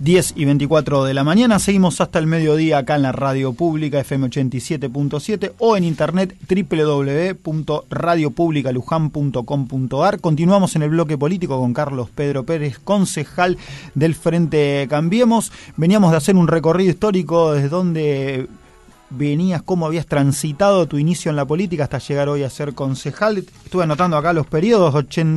10:24 de la mañana. Seguimos hasta el mediodía acá en la radio pública FM 87.7 o en internet www.radiopublicalujan.com.ar. Continuamos en el bloque político con Carlos Pedro Pérez, concejal del Frente Cambiemos. Veníamos de hacer un recorrido histórico desde donde venías, cómo habías transitado tu inicio en la política hasta llegar hoy a ser concejal. Estuve anotando acá los periodos,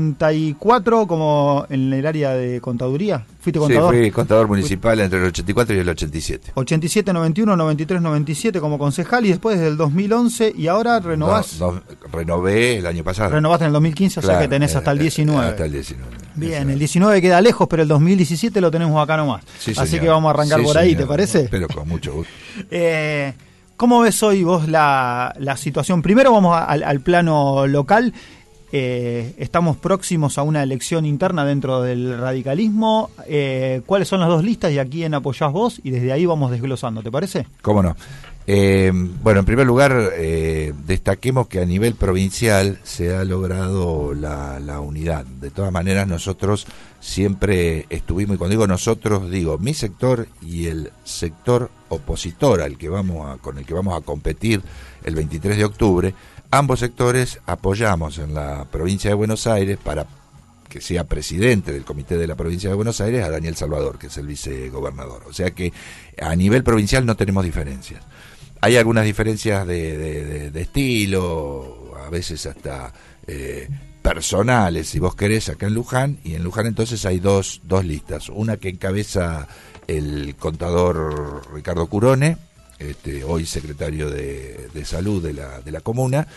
84 como en el área de contaduría. ¿Fuiste contador? Sí, fui contador municipal entre el 84 y el 87. 87, 91, 93, 97 como concejal y después desde el 2011 y ahora renovás. Renové el año pasado. Renovaste en el 2015, claro, o sea que tenés hasta el 19. Hasta el 19. Bien, el 19 queda lejos, pero el 2017 lo tenemos acá nomás. Sí, así señor. Que vamos a arrancar por ahí, ¿te parece? Pero con mucho gusto. ¿Cómo ves hoy vos la situación? Primero vamos al plano local. Estamos próximos a una elección interna dentro del radicalismo. ¿Cuáles son las dos listas y a quién apoyás vos? Y desde ahí vamos desglosando, ¿te parece? ¿Cómo no? Bueno, en primer lugar, destaquemos que a nivel provincial se ha logrado la unidad. De todas maneras, nosotros siempre estuvimos, y cuando digo nosotros, digo mi sector y el sector opositor con el que vamos a competir el 23 de octubre, ambos sectores apoyamos en la provincia de Buenos Aires para que sea presidente del comité de la provincia de Buenos Aires a Daniel Salvador, que es el vicegobernador. O sea que a nivel provincial no tenemos diferencias. Hay algunas diferencias de estilo, a veces hasta personales, si vos querés, acá en Luján, y en Luján entonces hay dos listas. Una que encabeza el contador Ricardo Curone, hoy secretario de Salud de la comuna,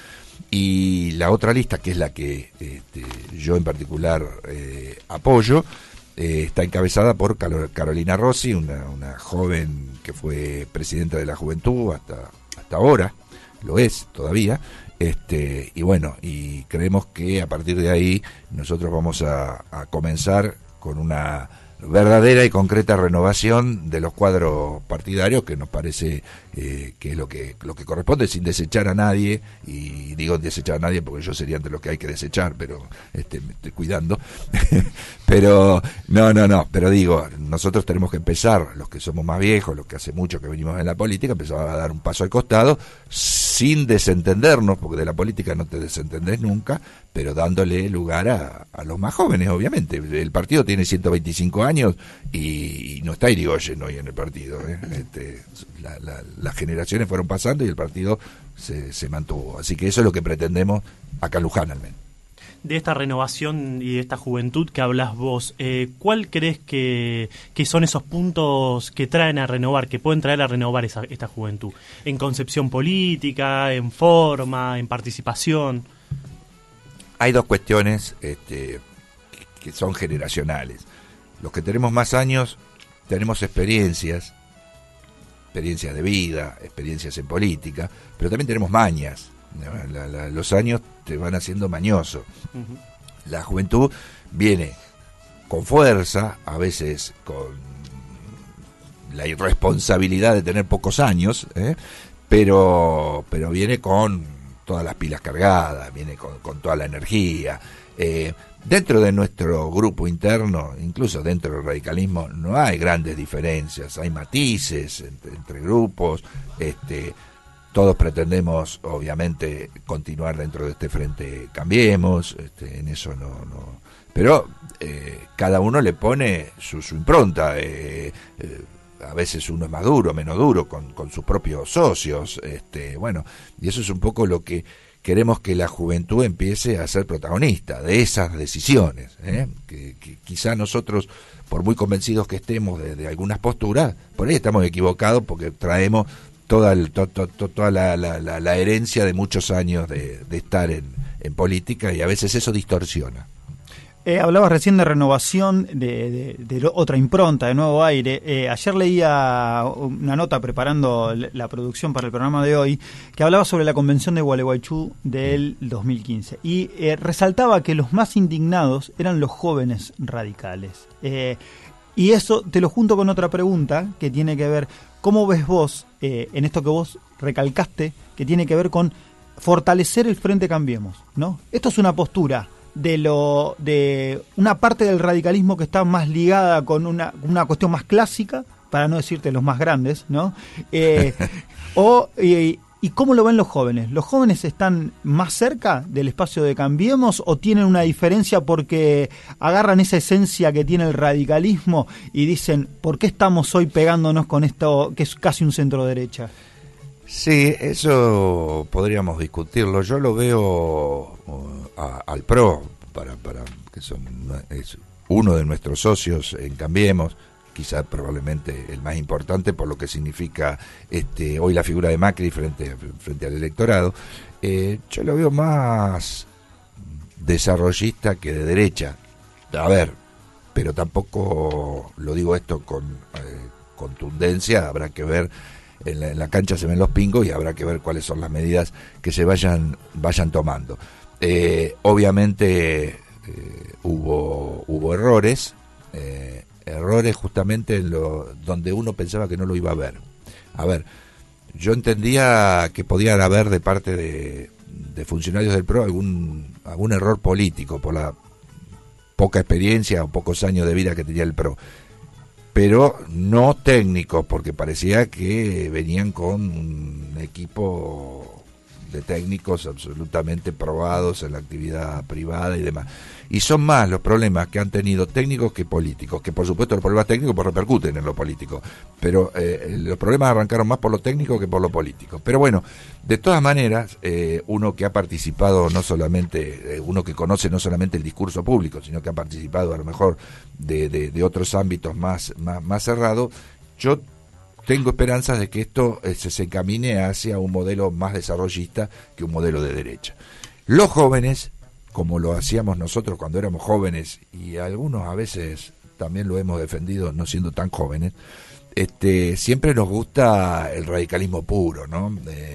y la otra lista, que es la que yo en particular apoyo, está encabezada por Carolina Rossi, una joven que fue presidenta de la Juventud hasta ahora, lo es todavía, y bueno, y creemos que a partir de ahí nosotros vamos a comenzar con una verdadera y concreta renovación de los cuadros partidarios, que nos parece que es lo que corresponde, sin desechar a nadie, y digo desechar a nadie porque yo sería entre los que hay que desechar, pero me estoy cuidando. Pero pero digo, nosotros tenemos que empezar, los que somos más viejos, los que hace mucho que venimos en la política, empezar a dar un paso al costado, sin desentendernos, porque de la política no te desentendés nunca, pero dándole lugar a los más jóvenes, obviamente. El partido tiene 125 años y no está Irigoyen hoy en el partido, las generaciones fueron pasando y el partido se mantuvo. Así que eso es lo que pretendemos acá en Luján, al menos. De esta renovación y de esta juventud que hablas vos, ¿cuál crees que son esos puntos que traen a renovar, que pueden traer a renovar esta juventud? ¿En concepción política, en forma, en participación? Hay dos cuestiones que son generacionales. Los que tenemos más años tenemos experiencias de vida, experiencias en política, pero también tenemos mañas. Los años te van haciendo mañoso. Uh-huh. La juventud viene con fuerza, a veces con la irresponsabilidad de tener pocos años, pero viene con todas las pilas cargadas, viene con toda la energía. Dentro de nuestro grupo interno, incluso dentro del radicalismo, no hay grandes diferencias, hay matices entre grupos. Todos pretendemos, obviamente, continuar dentro de este Frente Cambiemos, en eso no. Pero cada uno le pone su impronta. A veces uno es más duro, menos duro, con sus propios socios. Bueno, y eso es un poco lo que queremos, que la juventud empiece a ser protagonista de esas decisiones, que quizá nosotros, por muy convencidos que estemos de algunas posturas, por ahí estamos equivocados porque traemos toda la herencia de muchos años de estar en política, y a veces eso distorsiona. Hablabas recién de renovación, de otra impronta, de nuevo aire. Ayer leía una nota preparando la producción para el programa de hoy que hablaba sobre la convención de Gualeguaychú del 2015 y resaltaba que los más indignados eran los jóvenes radicales. Y eso te lo junto con otra pregunta que tiene que ver, ¿cómo ves vos en esto que vos recalcaste, que tiene que ver con fortalecer el Frente Cambiemos, ¿no? Esto es una postura de una parte del radicalismo que está más ligada con una cuestión más clásica, para no decirte los más grandes, ¿no? ¿Y cómo lo ven los jóvenes? ¿Los jóvenes están más cerca del espacio de Cambiemos o tienen una diferencia porque agarran esa esencia que tiene el radicalismo y dicen, ¿por qué estamos hoy pegándonos con esto que es casi un centro derecha? Sí, eso podríamos discutirlo. Yo lo veo al PRO, para que es uno de nuestros socios en Cambiemos, quizá probablemente el más importante por lo que significa hoy la figura de Macri frente al electorado. Yo lo veo más desarrollista que de derecha. A ver, pero tampoco lo digo esto con contundencia, habrá que ver, en la cancha se ven los pingos y habrá que ver cuáles son las medidas que se vayan tomando. Obviamente hubo errores, errores justamente en donde uno pensaba que no lo iba a ver. A ver, yo entendía que podían haber de parte de funcionarios del PRO algún error político por la poca experiencia o pocos años de vida que tenía el PRO, pero no técnico, porque parecía que venían con un equipo de técnicos absolutamente probados en la actividad privada y demás. Y son más los problemas que han tenido técnicos que políticos, que por supuesto los problemas técnicos repercuten en lo político, pero los problemas arrancaron más por lo técnico que por lo político. Pero bueno, de todas maneras, uno que ha participado no solamente, uno que conoce no solamente el discurso público, sino que ha participado a lo mejor de otros ámbitos más cerrados, yo tengo esperanzas de que esto se encamine hacia un modelo más desarrollista que un modelo de derecha. Los jóvenes, como lo hacíamos nosotros cuando éramos jóvenes, y algunos a veces también lo hemos defendido no siendo tan jóvenes, siempre nos gusta el radicalismo puro, ¿no?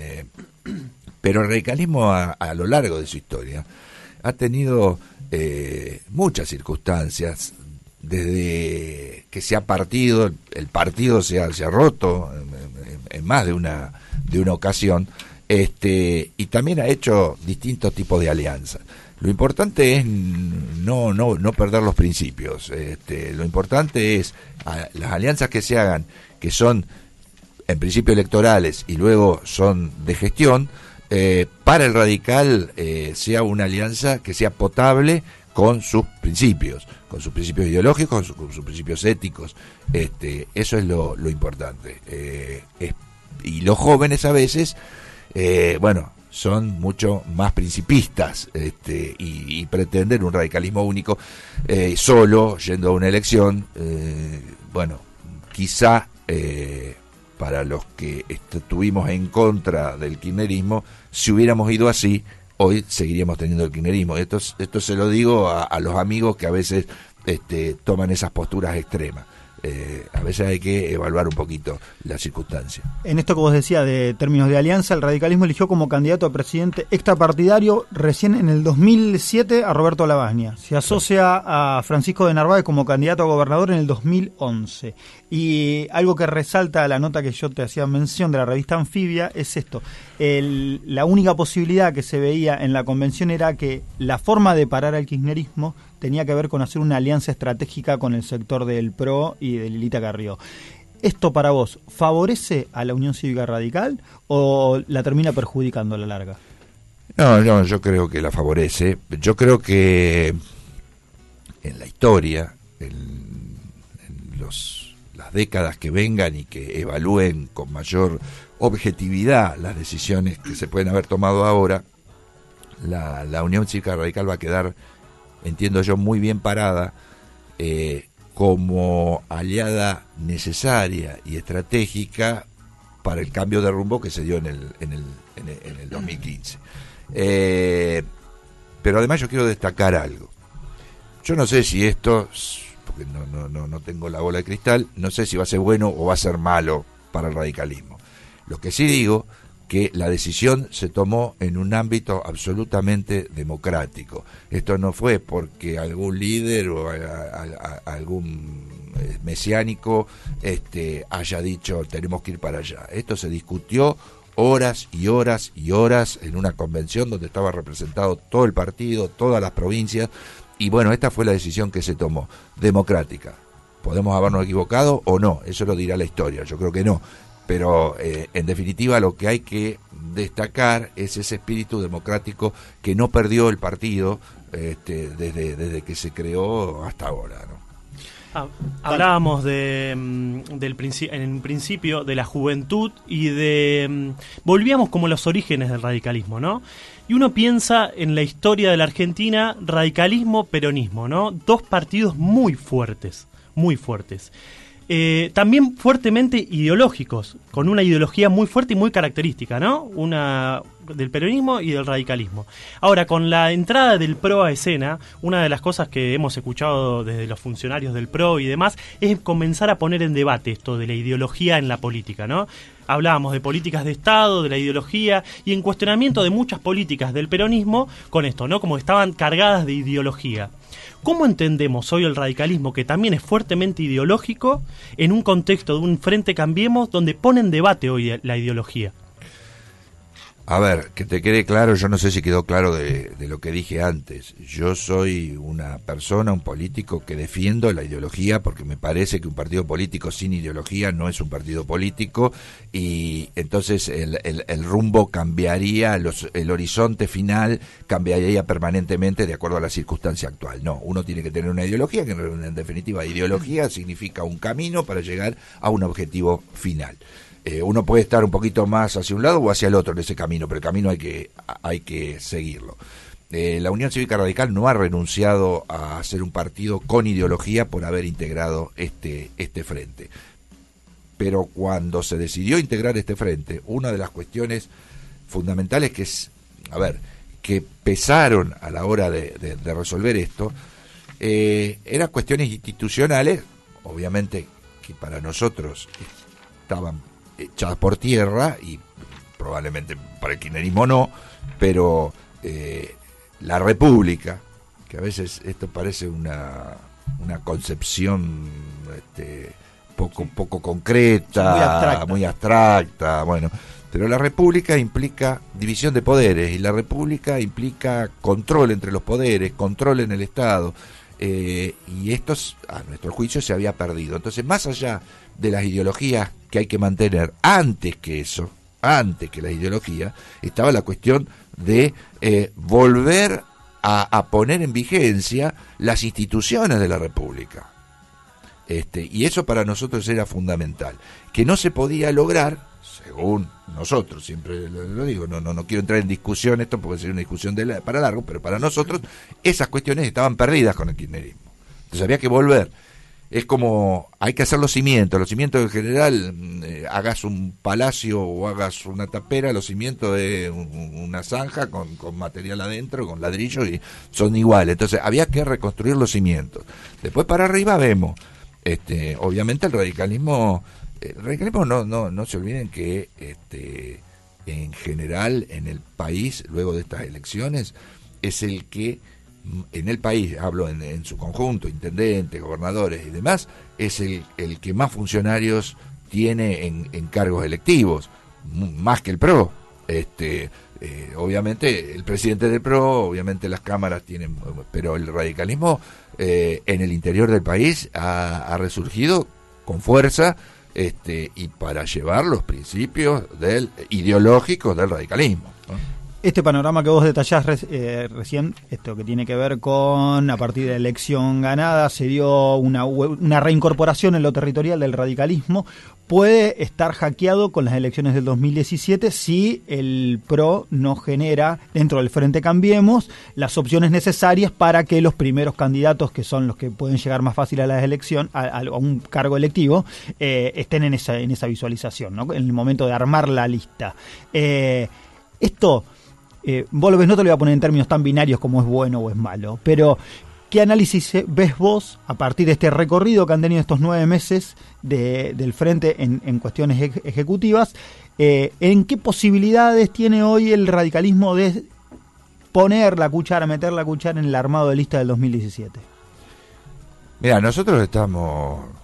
Pero el radicalismo a lo largo de su historia ha tenido muchas circunstancias, desde que se ha partido, el partido se ha roto en más de una ocasión, y también ha hecho distintos tipos de alianzas. Lo importante es no perder los principios. Lo importante es las alianzas que se hagan, que son en principio electorales y luego son de gestión, para el radical sea una alianza que sea potable con sus principios ideológicos, con sus principios éticos. Eso es lo importante. Y los jóvenes a veces, son mucho más principistas, y pretenden un radicalismo único, solo yendo a una elección. Quizá para los que estuvimos en contra del kirchnerismo, si hubiéramos ido así, hoy seguiríamos teniendo el kirchnerismo. Esto se lo digo a los amigos que a veces toman esas posturas extremas. A veces hay que evaluar un poquito la circunstancia. En esto que vos decías de términos de alianza, el radicalismo eligió como candidato a presidente extrapartidario recién en el 2007 a Roberto Lavagna. Se asocia a Francisco de Narváez como candidato a gobernador en el 2011. Y algo que resalta la nota que yo te hacía mención de la revista Anfibia es esto. La única posibilidad que se veía en la convención era que la forma de parar al kirchnerismo tenía que ver con hacer una alianza estratégica con el sector del PRO y de Lilita Carrió. ¿Esto para vos favorece a la Unión Cívica Radical o la termina perjudicando a la larga? No, yo creo que la favorece. Yo creo que en la historia, en las décadas que vengan y que evalúen con mayor objetividad las decisiones que se pueden haber tomado ahora, la Unión Cívica Radical va a quedar, entiendo yo, muy bien parada como aliada necesaria y estratégica para el cambio de rumbo que se dio en el 2015. Pero además yo quiero destacar algo. Yo no sé si esto, porque no tengo la bola de cristal, no sé si va a ser bueno o va a ser malo para el radicalismo. Lo que sí digo, que la decisión se tomó en un ámbito absolutamente democrático. Esto no fue porque algún líder o algún mesiánico haya dicho tenemos que ir para allá. Esto se discutió horas y horas y horas en una convención donde estaba representado todo el partido, todas las provincias, y bueno, esta fue la decisión que se tomó, democrática. Podemos habernos equivocado o no, eso lo dirá la historia, yo creo que no, pero en definitiva lo que hay que destacar es ese espíritu democrático que no perdió el partido desde que se creó hasta ahora, ¿no? Hablábamos en principio de la juventud y volvíamos como a los orígenes del radicalismo, ¿no? Y uno piensa en la historia de la Argentina, radicalismo, peronismo, ¿no? Dos partidos muy fuertes, muy fuertes. También fuertemente ideológicos, con una ideología muy fuerte y muy característica, ¿no? Una del peronismo y del radicalismo. Ahora, con la entrada del PRO a escena, una de las cosas que hemos escuchado desde los funcionarios del PRO y demás es comenzar a poner en debate esto de la ideología en la política, ¿no? Hablábamos de políticas de Estado, de la ideología y en cuestionamiento de muchas políticas del peronismo con esto, ¿no? Como estaban cargadas de ideología. ¿Cómo entendemos hoy el radicalismo, que también es fuertemente ideológico, en un contexto de un Frente Cambiemos donde pone en debate hoy la ideología? A ver, que te quede claro, yo no sé si quedó claro de lo que dije antes. Yo soy una persona, un político que defiendo la ideología porque me parece que un partido político sin ideología no es un partido político y entonces el rumbo cambiaría, el horizonte final cambiaría permanentemente de acuerdo a la circunstancia actual. No, uno tiene que tener una ideología, que en definitiva ideología significa un camino para llegar a un objetivo final. Uno puede estar un poquito más hacia un lado o hacia el otro en ese camino, pero el camino hay que seguirlo. La Unión Cívica Radical no ha renunciado a ser un partido con ideología por haber integrado este frente. Pero cuando se decidió integrar este frente, una de las cuestiones fundamentales que pesaron a la hora de resolver esto, eran cuestiones institucionales, obviamente que para nosotros estaban echadas por tierra y probablemente para el kirchnerismo no, pero la República, que a veces esto parece una concepción poco concreta, muy abstracta, bueno, pero la República implica división de poderes y la República implica control entre los poderes, control en el Estado, y esto a nuestro juicio se había perdido. Entonces, más allá de las ideologías que hay que mantener, antes que la ideología, estaba la cuestión de volver a poner en vigencia las instituciones de la República. Y eso para nosotros era fundamental, que no se podía lograr, según nosotros, siempre lo digo, no quiero entrar en discusión, esto porque sería una discusión para largo, pero para nosotros esas cuestiones estaban perdidas con el kirchnerismo. Entonces había que volver. Es como, hay que hacer los cimientos en general, hagas un palacio o hagas una tapera, los cimientos de una zanja con material adentro, con ladrillos, y son iguales. Entonces había que reconstruir los cimientos. Después para arriba vemos, obviamente el radicalismo no se olviden que en general en el país, luego de estas elecciones, es el que en el país, hablo en su conjunto, intendentes, gobernadores y demás, es el que más funcionarios tiene en cargos electivos, más que el PRO. Obviamente el presidente del PRO, obviamente las cámaras tienen, pero el radicalismo en el interior del país ha resurgido con fuerza, y para llevar los principios ideológicos del radicalismo, ¿no? Este panorama que vos detallás recién, esto que tiene que ver con, a partir de la elección ganada, se dio una reincorporación en lo territorial del radicalismo, puede estar hackeado con las elecciones del 2017 si el PRO no genera, dentro del Frente Cambiemos, las opciones necesarias para que los primeros candidatos, que son los que pueden llegar más fácil a la elección, a un cargo electivo, estén en esa visualización, ¿no? En el momento de armar la lista. Esto... vos lo ves, no te lo voy a poner en términos tan binarios como es bueno o es malo, pero ¿qué análisis ves vos a partir de este recorrido que han tenido estos 9 meses del Frente en cuestiones ejecutivas? ¿En qué posibilidades tiene hoy el radicalismo de meter la cuchara en el armado de lista del 2017? Mira, nosotros estamos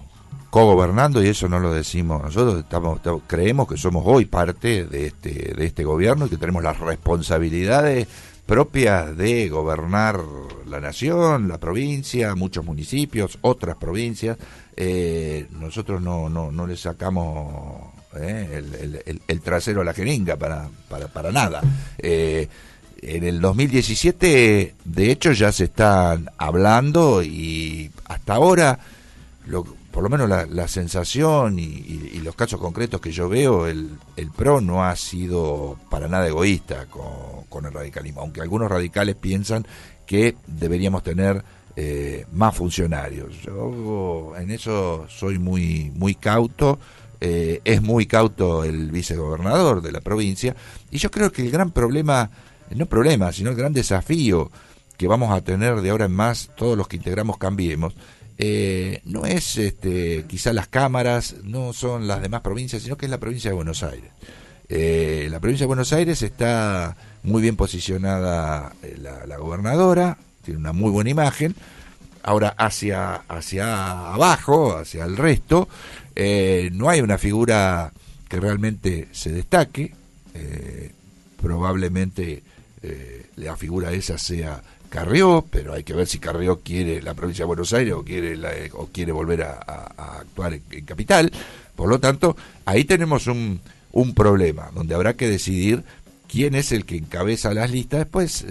cogobernando, y eso no lo decimos nosotros, creemos que somos hoy parte de este gobierno y que tenemos las responsabilidades propias de gobernar la nación, la provincia, muchos municipios, otras provincias. Nosotros no le sacamos el trasero a la jeringa para nada. En el 2017, de hecho, ya se están hablando, y hasta ahora, por lo menos la sensación y los casos concretos que yo veo, el PRO no ha sido para nada egoísta con el radicalismo, aunque algunos radicales piensan que deberíamos tener más funcionarios. Yo en eso soy muy cauto. Es muy cauto el vicegobernador de la provincia, y yo creo que el gran problema, sino el gran desafío que vamos a tener de ahora en más todos los que integramos Cambiemos, no es quizá las cámaras, no son las demás provincias, sino que es la provincia de Buenos Aires. La provincia de Buenos Aires está muy bien posicionada, la gobernadora tiene una muy buena imagen. Ahora hacia abajo, hacia el resto, no hay una figura que realmente se destaque. Probablemente la figura esa sea Carrió, pero hay que ver si Carrió quiere la provincia de Buenos Aires o quiere volver a actuar en capital. Por lo tanto, ahí tenemos un problema donde habrá que decidir quién es el que encabeza las listas. Después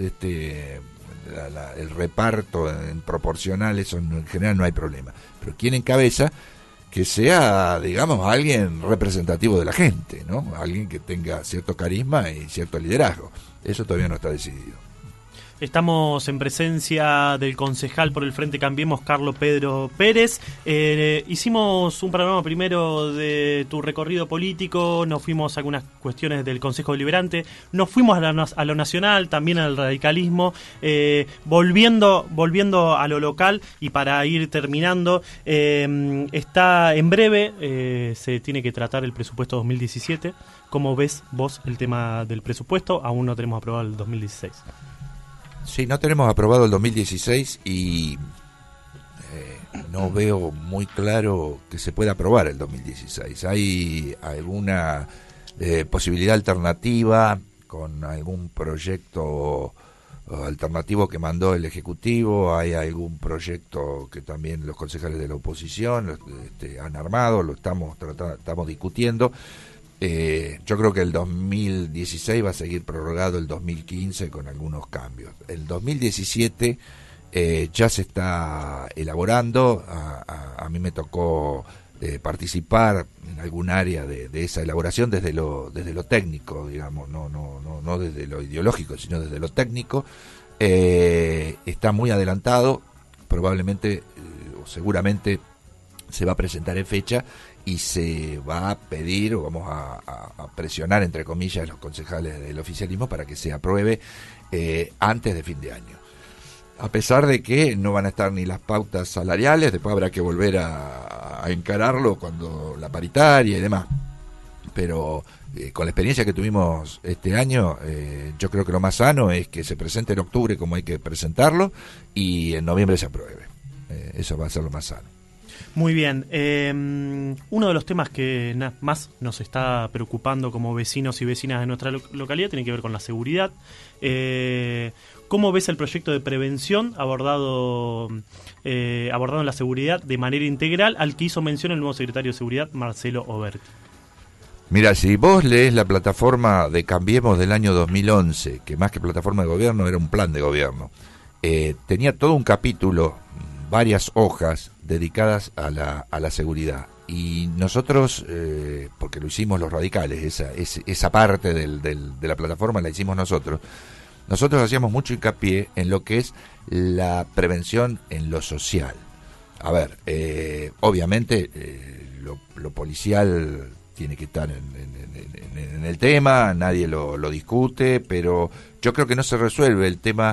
el reparto en proporcional, eso en general no hay problema, pero quién encabeza, que sea, digamos, alguien representativo de la gente, ¿no? Alguien que tenga cierto carisma y cierto liderazgo. Eso todavía no está decidido. Estamos en presencia del concejal por el Frente Cambiemos, Carlos Pedro Pérez. Hicimos un programa primero de tu recorrido político, nos fuimos a algunas cuestiones del Consejo Deliberante, nos fuimos a lo nacional, también al radicalismo, volviendo a lo local, y para ir terminando, está en breve, se tiene que tratar el presupuesto 2017. ¿Cómo ves vos el tema del presupuesto? Aún no tenemos aprobado el 2016. Sí, no tenemos aprobado el 2016 y no veo muy claro que se pueda aprobar el 2016. ¿Hay alguna posibilidad alternativa con algún proyecto alternativo que mandó el Ejecutivo? ¿Hay algún proyecto que también los concejales de la oposición han armado? Lo estamos discutiendo. Yo creo que el 2016 va a seguir prorrogado el 2015 con algunos cambios. El 2017 ya se está elaborando. A mí me tocó participar en algún área de esa elaboración desde lo técnico, digamos, no desde lo ideológico, sino desde lo técnico. Está muy adelantado, probablemente o seguramente se va a presentar en fecha y se va a pedir, o vamos a presionar, entre comillas, a los concejales del oficialismo para que se apruebe antes de fin de año. A pesar de que no van a estar ni las pautas salariales, después habrá que volver a encararlo cuando la paritaria y demás. Pero con la experiencia que tuvimos este año, yo creo que lo más sano es que se presente en octubre como hay que presentarlo y en noviembre se apruebe. Eso va a ser lo más sano. Muy bien. Uno de los temas que más nos está preocupando como vecinos y vecinas de nuestra localidad tiene que ver con la seguridad. ¿Cómo ves el proyecto de prevención abordando la seguridad de manera integral, al que hizo mención el nuevo secretario de Seguridad, Marcelo Oberti? Mira, si vos lees la plataforma de Cambiemos del año 2011, que más que plataforma de gobierno era un plan de gobierno, tenía todo un capítulo, varias hojas dedicadas a la seguridad. Y nosotros, porque lo hicimos los radicales, esa parte de la plataforma la hicimos nosotros hacíamos mucho hincapié en lo que es la prevención en lo social. A ver, obviamente lo policial tiene que estar en el tema, nadie lo discute, pero yo creo que no se resuelve el tema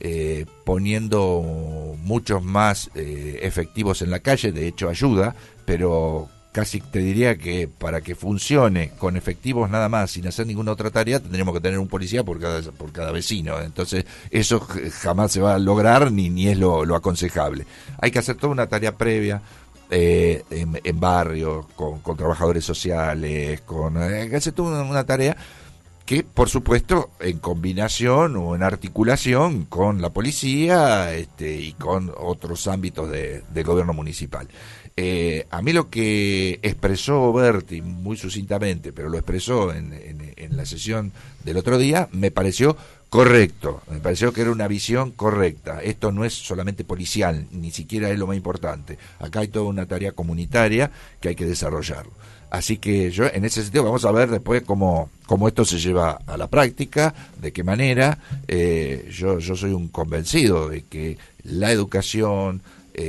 poniendo muchos más efectivos en la calle. De hecho ayuda, pero casi te diría que para que funcione con efectivos nada más, sin hacer ninguna otra tarea, tendríamos que tener un policía por cada vecino. Entonces eso jamás se va a lograr ni es lo aconsejable. Hay que hacer toda una tarea previa, en barrios, con trabajadores sociales, que hace toda una tarea que, por supuesto, en combinación o en articulación con la policía y con otros ámbitos del gobierno municipal. A mí lo que expresó Berti muy sucintamente, pero lo expresó en la sesión del otro día, me pareció correcto, me pareció que era una visión correcta. Esto no es solamente policial, ni siquiera es lo más importante. Acá hay toda una tarea comunitaria que hay que desarrollarlo. Así que yo, en ese sentido, vamos a ver después cómo esto se lleva a la práctica, de qué manera. Yo soy un convencido de que la educación,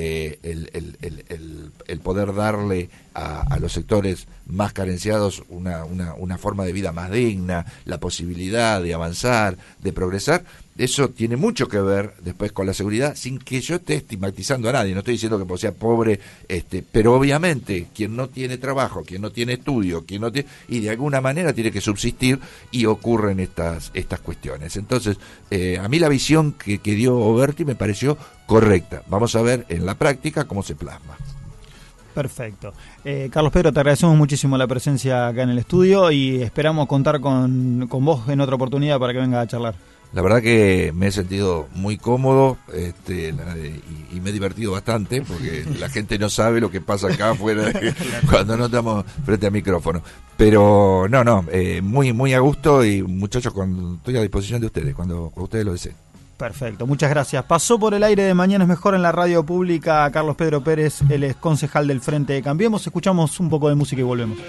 el poder darle a los sectores más carenciados una forma de vida más digna, la posibilidad de avanzar, de progresar, eso tiene mucho que ver después con la seguridad, sin que yo esté estigmatizando a nadie. No estoy diciendo que sea pobre, pero obviamente quien no tiene trabajo, quien no tiene estudio, quien no tiene, y de alguna manera tiene que subsistir, y ocurren estas cuestiones. Entonces, a mí la visión que dio Berti me pareció correcta. Vamos a ver en la práctica cómo se plasma. Perfecto. Carlos Pedro, te agradecemos muchísimo la presencia acá en el estudio y esperamos contar con vos en otra oportunidad para que vengas a charlar. La verdad que me he sentido muy cómodo y me he divertido bastante, porque la gente no sabe lo que pasa acá afuera cuando no estamos frente al micrófono. Pero muy muy a gusto, y muchachos, estoy a disposición de ustedes cuando ustedes lo deseen. Perfecto, muchas gracias. Pasó por el aire de Mañana es Mejor en la radio pública Carlos Pedro Pérez, él es concejal del Frente de Cambiemos. Escuchamos un poco de música y volvemos.